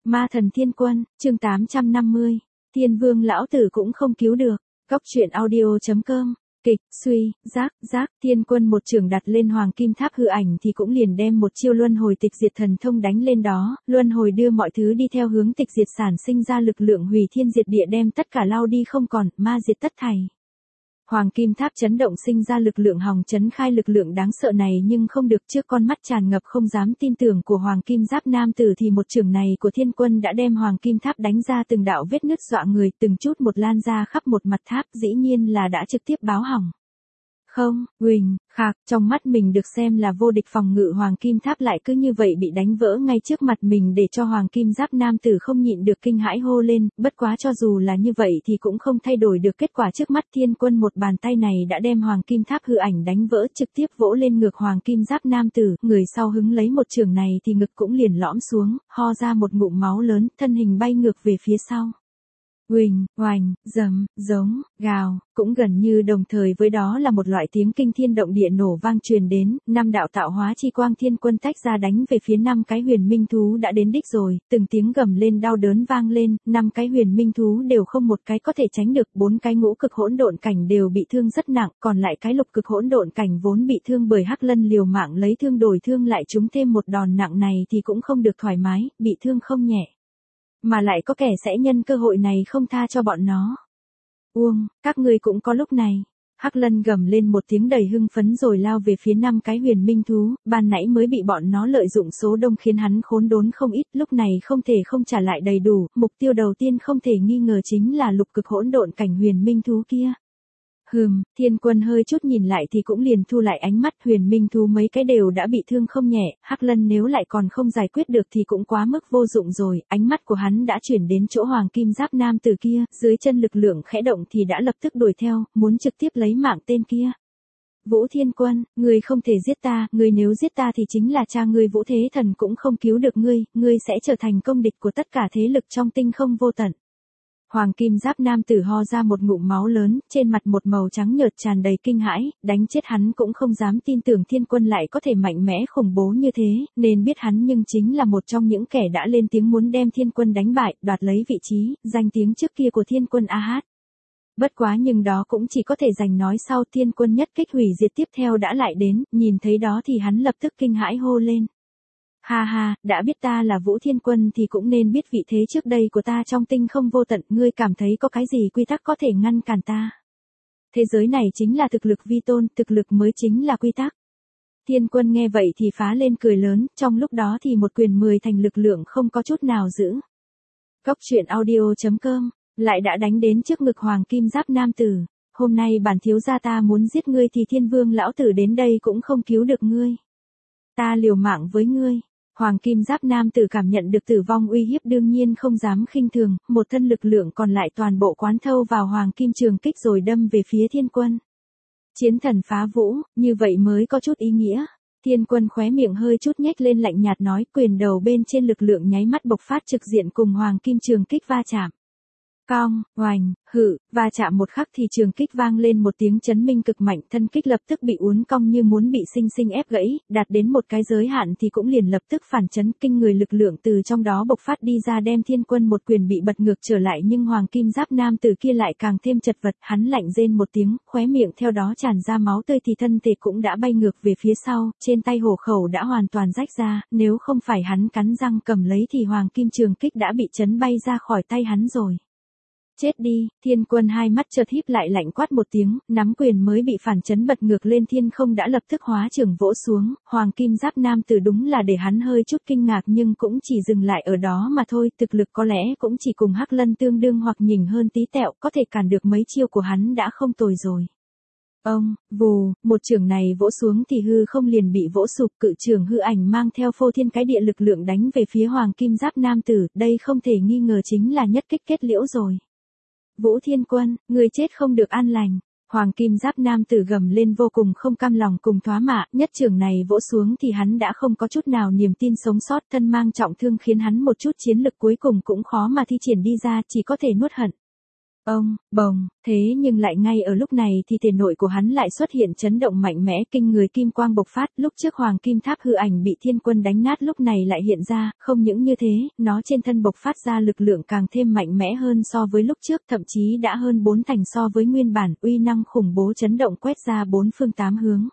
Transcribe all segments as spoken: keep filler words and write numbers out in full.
Ma thần thiên quân, chương tám trăm năm mươi. Thiên vương lão tử cũng không cứu được. Góc truyện audio chấm com. Kịch, suy, giác, giác, thiên quân một trường đặt lên hoàng kim tháp hư ảnh thì cũng liền đem một chiêu luân hồi tịch diệt thần thông đánh lên đó, luân hồi đưa mọi thứ đi theo hướng tịch diệt sản sinh ra lực lượng hủy thiên diệt địa đem tất cả lao đi không còn, ma diệt tất thảy. Hoàng kim tháp chấn động sinh ra lực lượng hòng chấn khai lực lượng đáng sợ này nhưng không được, trước con mắt tràn ngập không dám tin tưởng của hoàng kim giáp nam tử thì một chưởng này của thiên quân đã đem hoàng kim tháp đánh ra từng đạo vết nứt dọa người, từng chút một lan ra khắp một mặt tháp, dĩ nhiên là đã trực tiếp báo hỏng. Không, huỳnh, khạc, trong mắt mình được xem là vô địch phòng ngự hoàng kim tháp lại cứ như vậy bị đánh vỡ ngay trước mặt mình để cho hoàng kim giáp nam tử không nhịn được kinh hãi hô lên, bất quá cho dù là như vậy thì cũng không thay đổi được kết quả trước mắt. Thiên quân một bàn tay này đã đem hoàng kim tháp hư ảnh đánh vỡ, trực tiếp vỗ lên ngực hoàng kim giáp nam tử, người sau hứng lấy một trường này thì ngực cũng liền lõm xuống, ho ra một ngụm máu lớn, thân hình bay ngược về phía sau. Huỳnh, oành, dầm, giống, gào, cũng gần như đồng thời với đó là một loại tiếng kinh thiên động địa nổ vang truyền đến, năm đạo tạo hóa chi quang thiên quân tách ra đánh về phía năm cái huyền minh thú đã đến đích rồi, từng tiếng gầm lên đau đớn vang lên, năm cái huyền minh thú đều không một cái có thể tránh được, bốn cái ngũ cực hỗn độn cảnh đều bị thương rất nặng, còn lại cái lục cực hỗn độn cảnh vốn bị thương bởi Hắc Lân liều mạng lấy thương đổi thương lại trúng thêm một đòn nặng này thì cũng không được thoải mái, bị thương không nhẹ. Mà lại có kẻ sẽ nhân cơ hội này không tha cho bọn nó. Uông, các ngươi cũng có lúc này. Hắc Lân gầm lên một tiếng đầy hưng phấn rồi lao về phía năm cái huyền minh thú, ban nãy mới bị bọn nó lợi dụng số đông khiến hắn khốn đốn không ít, lúc này không thể không trả lại đầy đủ, mục tiêu đầu tiên không thể nghi ngờ chính là lục cực hỗn độn cảnh huyền minh thú kia. Hừm, thiên quân hơi chút nhìn lại thì cũng liền thu lại ánh mắt, huyền minh thú mấy cái đều đã bị thương không nhẹ, Hắc Lân nếu lại còn không giải quyết được thì cũng quá mức vô dụng rồi, ánh mắt của hắn đã chuyển đến chỗ hoàng kim giáp nam tử kia, dưới chân lực lượng khẽ động thì đã lập tức đuổi theo, muốn trực tiếp lấy mạng tên kia. Vũ Thiên Quân, ngươi không thể giết ta, ngươi nếu giết ta thì chính là cha ngươi Vũ Thế Thần cũng không cứu được ngươi, ngươi sẽ trở thành công địch của tất cả thế lực trong tinh không vô tận. Hoàng kim giáp nam tử ho ra một ngụm máu lớn, trên mặt một màu trắng nhợt tràn đầy kinh hãi, đánh chết hắn cũng không dám tin tưởng thiên quân lại có thể mạnh mẽ khủng bố như thế, nên biết hắn nhưng chính là một trong những kẻ đã lên tiếng muốn đem thiên quân đánh bại, đoạt lấy vị trí, danh tiếng trước kia của thiên quân A Hát. Bất quá nhưng đó cũng chỉ có thể dành nói sau, thiên quân nhất kích hủy diệt tiếp theo đã lại đến, nhìn thấy đó thì hắn lập tức kinh hãi hô lên. Ha ha, đã biết ta là Vũ Thiên Quân thì cũng nên biết vị thế trước đây của ta trong tinh không vô tận, ngươi cảm thấy có cái gì quy tắc có thể ngăn cản ta? Thế giới này chính là thực lực vi tôn, thực lực mới chính là quy tắc. Thiên Quân nghe vậy thì phá lên cười lớn, trong lúc đó thì một quyền mười thành lực lượng không có chút nào giữ. Góc truyện audio chấm com, lại đã đánh đến trước ngực hoàng kim giáp nam tử, hôm nay bản thiếu gia ta muốn giết ngươi thì thiên vương lão tử đến đây cũng không cứu được ngươi. Ta liều mạng với ngươi. Hoàng kim giáp nam tử cảm nhận được tử vong uy hiếp đương nhiên không dám khinh thường, một thân lực lượng còn lại toàn bộ quán thâu vào hoàng kim trường kích rồi đâm về phía thiên quân. Chiến thần phá vũ, như vậy mới có chút ý nghĩa. Thiên quân khóe miệng hơi chút nhếch lên lạnh nhạt nói, quyền đầu bên trên lực lượng nháy mắt bộc phát trực diện cùng hoàng kim trường kích va chạm. Cong, oành, hự, va chạm một khắc thì trường kích vang lên một tiếng chấn minh cực mạnh, thân kích lập tức bị uốn cong như muốn bị sinh sinh ép gãy, đạt đến một cái giới hạn thì cũng liền lập tức phản chấn, kinh người lực lượng từ trong đó bộc phát đi ra đem thiên quân một quyền bị bật ngược trở lại, nhưng hoàng kim giáp nam tử kia lại càng thêm chật vật, hắn lạnh rên một tiếng, khóe miệng theo đó tràn ra máu tươi thì thân thể cũng đã bay ngược về phía sau, trên tay hổ khẩu đã hoàn toàn rách ra, nếu không phải hắn cắn răng cầm lấy thì hoàng kim trường kích đã bị chấn bay ra khỏi tay hắn rồi. Chết đi, thiên quân hai mắt chợt híp lại lạnh quát một tiếng, nắm quyền mới bị phản chấn bật ngược lên thiên không đã lập tức hóa trường vỗ xuống, hoàng kim giáp nam tử đúng là để hắn hơi chút kinh ngạc nhưng cũng chỉ dừng lại ở đó mà thôi, thực lực có lẽ cũng chỉ cùng Hắc Lân tương đương hoặc nhỉnh hơn tí tẹo, có thể cản được mấy chiêu của hắn đã không tồi rồi. Ông, vù, một trường này vỗ xuống thì hư không liền bị vỗ sụp, cự trường hư ảnh mang theo phô thiên cái địa lực lượng đánh về phía hoàng kim giáp nam tử, đây không thể nghi ngờ chính là nhất kích kết liễu rồi. Vũ Thiên Quân, người chết không được an lành. Hoàng kim giáp nam tử gầm lên vô cùng không cam lòng cùng thoá mạ, nhất trường này vỗ xuống thì hắn đã không có chút nào niềm tin sống sót, thân mang trọng thương khiến hắn một chút chiến lực cuối cùng cũng khó mà thi triển đi ra, chỉ có thể nuốt hận. ông, bồng, thế nhưng lại ngay ở lúc này thì thể nội của hắn lại xuất hiện chấn động mạnh mẽ kinh người kim quang bộc phát, lúc trước hoàng kim tháp hư ảnh bị thiên quân đánh nát lúc này lại hiện ra, không những như thế, nó trên thân bộc phát ra lực lượng càng thêm mạnh mẽ hơn so với lúc trước, thậm chí đã hơn bốn thành so với nguyên bản, uy năng khủng bố chấn động quét ra bốn phương tám hướng.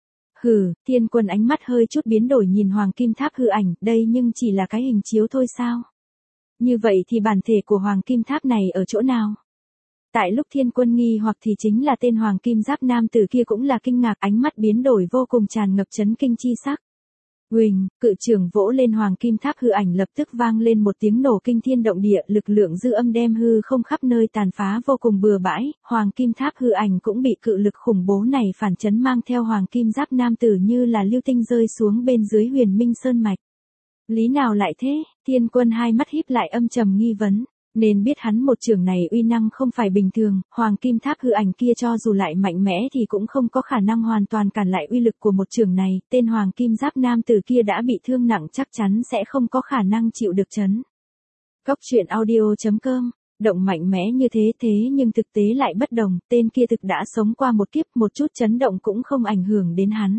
Hừ, thiên quân ánh mắt hơi chút biến đổi nhìn hoàng kim tháp hư ảnh, đây nhưng chỉ là cái hình chiếu thôi sao? Như vậy thì bản thể của hoàng kim tháp này ở chỗ nào? Tại lúc thiên quân nghi hoặc thì chính là tên hoàng kim giáp nam tử kia cũng là kinh ngạc, ánh mắt biến đổi vô cùng tràn ngập chấn kinh chi sắc. Huỳnh, cự trưởng vỗ lên hoàng kim tháp hư ảnh lập tức vang lên một tiếng nổ kinh thiên động địa, lực lượng dư âm đem hư không khắp nơi tàn phá vô cùng bừa bãi, hoàng kim tháp hư ảnh cũng bị cự lực khủng bố này phản chấn mang theo hoàng kim giáp nam tử như là lưu tinh rơi xuống bên dưới Huyền Minh Sơn mạch. Lý nào lại thế? Thiên quân hai mắt híp lại âm trầm nghi vấn. Nên biết hắn một trường này uy năng không phải bình thường, hoàng kim tháp hư ảnh kia cho dù lại mạnh mẽ thì cũng không có khả năng hoàn toàn cản lại uy lực của một trường này, tên hoàng kim giáp nam tử kia đã bị thương nặng chắc chắn sẽ không có khả năng chịu được chấn. Góc truyện audio chấm com, động mạnh mẽ như thế thế nhưng thực tế lại bất đồng, tên kia thực đã sống qua một kiếp, một chút chấn động cũng không ảnh hưởng đến hắn.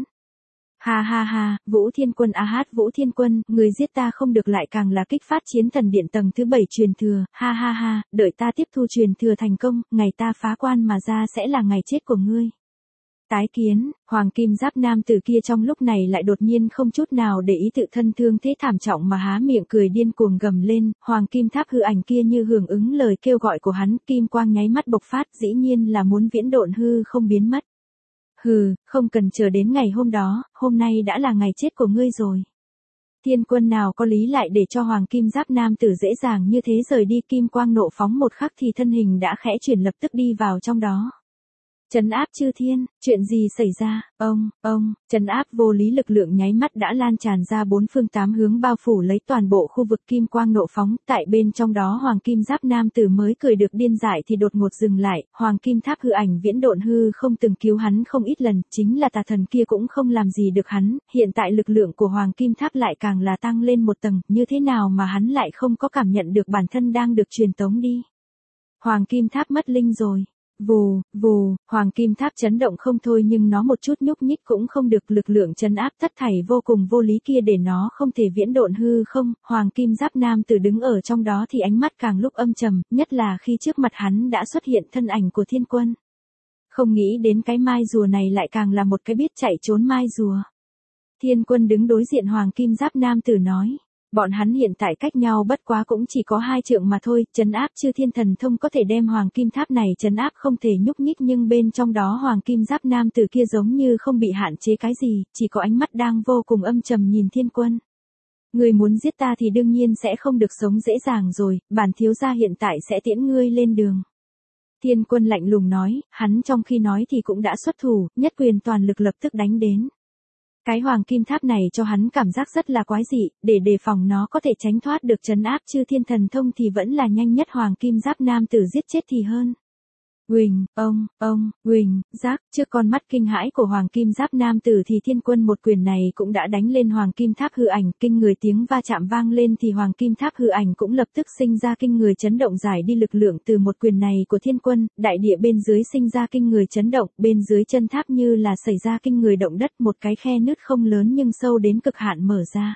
Ha ha ha, Vũ Thiên Quân a hát Vũ Thiên Quân, người giết ta không được lại càng là kích phát chiến thần điện tầng thứ bảy truyền thừa, ha ha ha, đợi ta tiếp thu truyền thừa thành công, ngày ta phá quan mà ra sẽ là ngày chết của ngươi. Tái kiến, hoàng kim giáp nam tử kia trong lúc này lại đột nhiên không chút nào để ý tự thân thương thế thảm trọng mà há miệng cười điên cuồng gầm lên, hoàng kim tháp hư ảnh kia như hưởng ứng lời kêu gọi của hắn, kim quang nháy mắt bộc phát, dĩ nhiên là muốn viễn độn hư không biến mất. Hừ, không cần chờ đến ngày hôm đó, hôm nay đã là ngày chết của ngươi rồi. Thiên quân nào có lý lại để cho hoàng kim giáp nam tử dễ dàng như thế rời đi, kim quang nộ phóng một khắc thì thân hình đã khẽ chuyển lập tức đi vào trong đó. Trấn áp chư thiên, chuyện gì xảy ra, ông, ông, trấn áp vô lý lực lượng nháy mắt đã lan tràn ra bốn phương tám hướng bao phủ lấy toàn bộ khu vực kim quang nộ phóng, tại bên trong đó hoàng kim giáp nam tử mới cười được điên dại thì đột ngột dừng lại, hoàng kim tháp hư ảnh viễn độn hư không từng cứu hắn không ít lần, chính là tà thần kia cũng không làm gì được hắn, hiện tại lực lượng của hoàng kim tháp lại càng là tăng lên một tầng, như thế nào mà hắn lại không có cảm nhận được bản thân đang được truyền tống đi. Hoàng kim tháp mất linh rồi. Vù, vù, hoàng kim tháp chấn động không thôi nhưng nó một chút nhúc nhích cũng không được, lực lượng chấn áp tất thảy vô cùng vô lý kia để nó không thể viễn độn hư không, hoàng kim giáp nam tử đứng ở trong đó thì ánh mắt càng lúc âm trầm, nhất là khi trước mặt hắn đã xuất hiện thân ảnh của thiên quân. Không nghĩ đến cái mai rùa này lại càng là một cái biết chạy trốn mai rùa. Thiên quân đứng đối diện hoàng kim giáp nam tử nói. Bọn hắn hiện tại cách nhau bất quá cũng chỉ có hai trượng mà thôi, trấn áp chư thiên thần thông có thể đem hoàng kim tháp này trấn áp không thể nhúc nhích nhưng bên trong đó hoàng kim giáp nam tử kia giống như không bị hạn chế cái gì, chỉ có ánh mắt đang vô cùng âm trầm nhìn thiên quân. Người muốn giết ta thì đương nhiên sẽ không được sống dễ dàng rồi, bản thiếu gia hiện tại sẽ tiễn ngươi lên đường. Thiên quân lạnh lùng nói, hắn trong khi nói thì cũng đã xuất thủ, nhất quyền toàn lực lập tức đánh đến. Cái hoàng kim tháp này cho hắn cảm giác rất là quái dị, để đề phòng nó có thể tránh thoát được trấn áp chư thiên thần thông thì vẫn là nhanh nhất hoàng kim giáp nam tử giết chết thì hơn. Huỳnh, ông, ông, huỳnh, giác, trước con mắt kinh hãi của hoàng kim giáp nam tử thì thiên quân một quyền này cũng đã đánh lên hoàng kim tháp hư ảnh, kinh người tiếng va chạm vang lên thì hoàng kim tháp hư ảnh cũng lập tức sinh ra kinh người chấn động giải đi lực lượng từ một quyền này của thiên quân, đại địa bên dưới sinh ra kinh người chấn động, bên dưới chân tháp như là xảy ra kinh người động đất, một cái khe nứt không lớn nhưng sâu đến cực hạn mở ra.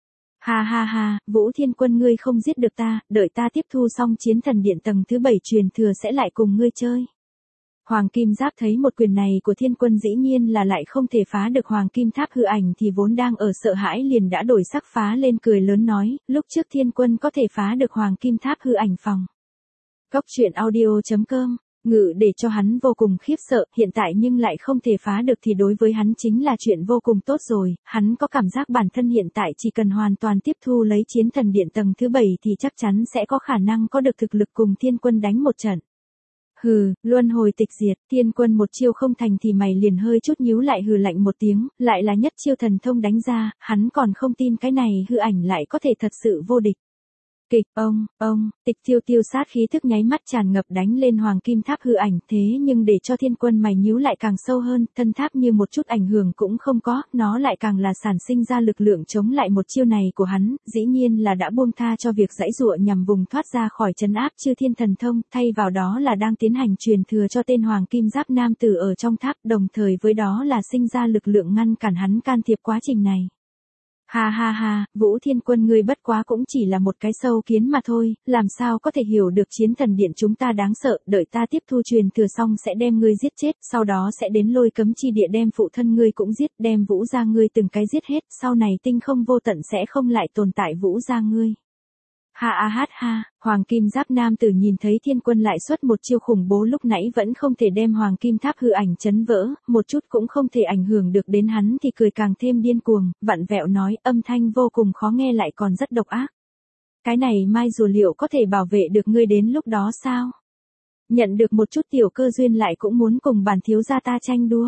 Ha ha ha, Vũ Thiên Quân ngươi không giết được ta, đợi ta tiếp thu xong chiến thần điện tầng thứ bảy truyền thừa sẽ lại cùng ngươi chơi. Hoàng Kim Giáp thấy một quyền này của Thiên Quân dĩ nhiên là lại không thể phá được Hoàng Kim Tháp hư ảnh thì vốn đang ở sợ hãi liền đã đổi sắc phá lên cười lớn nói, lúc trước Thiên Quân có thể phá được Hoàng Kim Tháp hư ảnh phòng. Góc truyện audio chấm com ngự để cho hắn vô cùng khiếp sợ, hiện tại nhưng lại không thể phá được thì đối với hắn chính là chuyện vô cùng tốt rồi, hắn có cảm giác bản thân hiện tại chỉ cần hoàn toàn tiếp thu lấy chiến thần điện tầng thứ bảy thì chắc chắn sẽ có khả năng có được thực lực cùng Thiên Quân đánh một trận. Hừ, luân hồi tịch diệt, Thiên Quân một chiêu không thành thì mày liền hơi chút nhíu lại hừ lạnh một tiếng, lại là nhất chiêu thần thông đánh ra, hắn còn không tin cái này hư ảnh lại có thể thật sự vô địch. Kịch, ông, ông, Tịch Tiêu tiêu sát khí thức nháy mắt tràn ngập đánh lên hoàng kim tháp hư ảnh, thế nhưng để cho Thiên Quân mày nhíu lại càng sâu hơn, thân tháp như một chút ảnh hưởng cũng không có, nó lại càng là sản sinh ra lực lượng chống lại một chiêu này của hắn, dĩ nhiên là đã buông tha cho việc giãy giụa nhằm vùng thoát ra khỏi trấn áp chư thiên thần thông, thay vào đó là đang tiến hành truyền thừa cho tên hoàng kim giáp nam tử ở trong tháp, đồng thời với đó là sinh ra lực lượng ngăn cản hắn can thiệp quá trình này. Ha ha ha, Vũ Thiên Quân ngươi bất quá cũng chỉ là một cái sâu kiến mà thôi, làm sao có thể hiểu được chiến thần điện chúng ta đáng sợ, đợi ta tiếp thu truyền thừa xong sẽ đem ngươi giết chết, sau đó sẽ đến lôi cấm chi địa đem phụ thân ngươi cũng giết, đem Vũ gia ngươi từng cái giết hết, sau này tinh không vô tận sẽ không lại tồn tại Vũ gia ngươi. Ha a hát ha, hoàng kim giáp nam tử nhìn thấy Thiên Quân lại xuất một chiêu khủng bố lúc nãy vẫn không thể đem hoàng kim tháp hư ảnh chấn vỡ, một chút cũng không thể ảnh hưởng được đến hắn thì cười càng thêm điên cuồng, vặn vẹo nói, âm thanh vô cùng khó nghe lại còn rất độc ác. Cái này mai rùa liệu có thể bảo vệ được ngươi đến lúc đó sao? Nhận được một chút tiểu cơ duyên lại cũng muốn cùng bản thiếu gia ta tranh đua.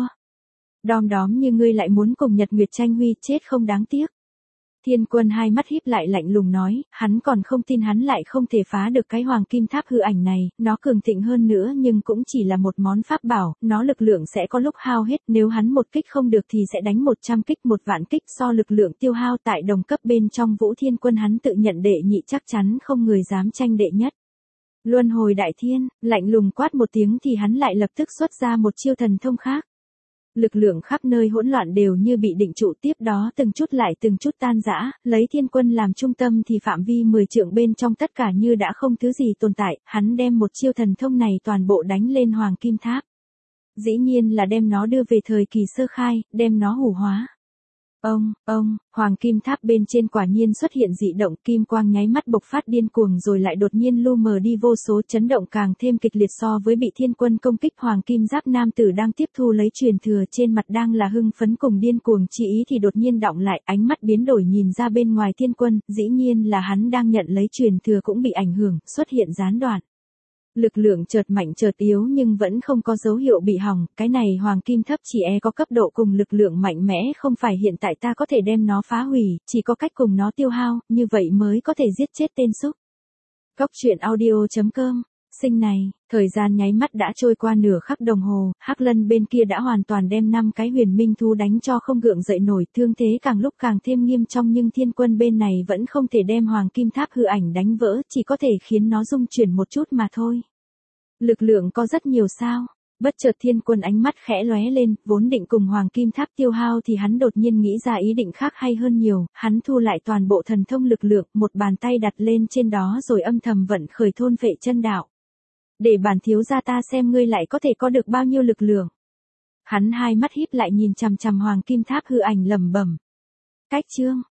Đom đóm như ngươi lại muốn cùng Nhật Nguyệt tranh huy, chết không đáng tiếc. Thiên Quân hai mắt híp lại lạnh lùng nói, hắn còn không tin hắn lại không thể phá được cái hoàng kim tháp hư ảnh này, nó cường thịnh hơn nữa nhưng cũng chỉ là một món pháp bảo, nó lực lượng sẽ có lúc hao hết, nếu hắn một kích không được thì sẽ đánh một trăm kích một vạn kích, so lực lượng tiêu hao tại đồng cấp bên trong Vũ Thiên Quân hắn tự nhận đệ nhị chắc chắn không người dám tranh đệ nhất. Luân hồi đại thiên, lạnh lùng quát một tiếng thì hắn lại lập tức xuất ra một chiêu thần thông khác. Lực lượng khắp nơi hỗn loạn đều như bị định trụ, tiếp đó từng chút lại từng chút tan rã, lấy Thiên Quân làm trung tâm thì phạm vi mười trượng bên trong tất cả như đã không thứ gì tồn tại, hắn đem một chiêu thần thông này toàn bộ đánh lên hoàng kim tháp. Dĩ nhiên là đem nó đưa về thời kỳ sơ khai, đem nó hủ hóa. Ông, ông, hoàng kim tháp bên trên quả nhiên xuất hiện dị động, kim quang nháy mắt bộc phát điên cuồng rồi lại đột nhiên lu mờ đi vô số, chấn động càng thêm kịch liệt so với bị Thiên Quân công kích. Hoàng kim giáp nam tử đang tiếp thu lấy truyền thừa trên mặt đang là hưng phấn cùng điên cuồng chỉ ý thì đột nhiên đọng lại, ánh mắt biến đổi nhìn ra bên ngoài Thiên Quân, dĩ nhiên là hắn đang nhận lấy truyền thừa cũng bị ảnh hưởng, xuất hiện gián đoạn. Lực lượng chợt mạnh chợt yếu nhưng vẫn không có dấu hiệu bị hỏng, cái này hoàng kim thấp chỉ e có cấp độ cùng lực lượng mạnh mẽ, không phải hiện tại ta có thể đem nó phá hủy, chỉ có cách cùng nó tiêu hao, như vậy mới có thể giết chết tên xúc. Góc truyện audio chấm com, sinh này, thời gian nháy mắt đã trôi qua nửa khắc đồng hồ, Hắc Lân bên kia đã hoàn toàn đem năm cái huyền minh thú đánh cho không gượng dậy nổi, thương thế càng lúc càng thêm nghiêm trọng nhưng Thiên Quân bên này vẫn không thể đem hoàng kim tháp hư ảnh đánh vỡ, chỉ có thể khiến nó rung chuyển một chút mà thôi. Lực lượng có rất nhiều sao? Bất chợt Thiên Quân ánh mắt khẽ lóe lên, vốn định cùng hoàng kim tháp tiêu hao thì hắn đột nhiên nghĩ ra ý định khác hay hơn nhiều, hắn thu lại toàn bộ thần thông lực lượng, một bàn tay đặt lên trên đó rồi âm thầm vận khởi thôn phệ chân đạo. Để bản thiếu gia ta xem ngươi lại có thể có được bao nhiêu lực lượng. Hắn hai mắt híp lại nhìn chằm chằm hoàng kim tháp hư ảnh lẩm bẩm. Cách chương